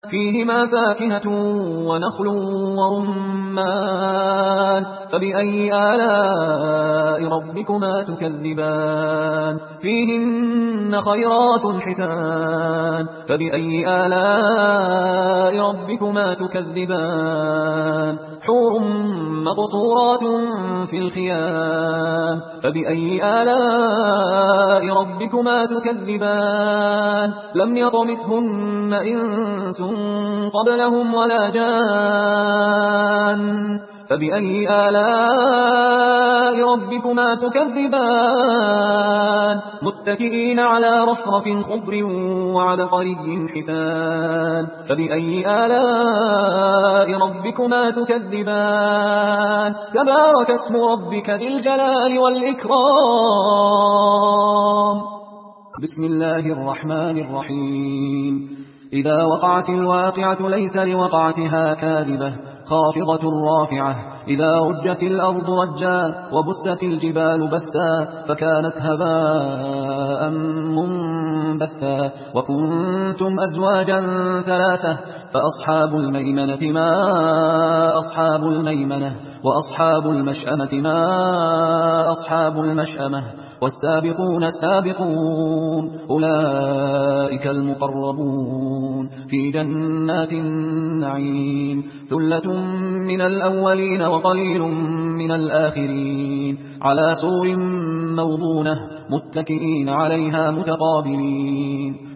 فيهما فاكهة ونخل ورمان فبأي آلاء ربكما تكذبان فيهن خيرات حسان فبأي آلاء ربكما تكذبان حور مقصورات في الخيام فبأي آلاء ربكما تكذبان لم يطمثهن إنس قبلهم ولا جان فبأي آلاء ربكما تكذبان متكئين على رفرف خضر وعبقري حسان فبأي آلاء ربكما تكذبان تبارك اسم ربك ذي الجلال والإكرام بسم الله الرحمن الرحيم إذا وقعت الواقعة ليس لوقعتها كاذبة خافضة رافعة إذا رجت الأرض رجا وبست الجبال بسا فكانت هباء منبثا وكنتم أزواجا ثلاثة فأصحاب الميمنة ما أصحاب الميمنة وأصحاب المشأمة ما أصحاب المشأمة والسابقون السابقون أولئك المقربون في جنات النعيم ثلة من الأولين وقليل من الآخرين على سور موضونة متكئين عليها متقابلين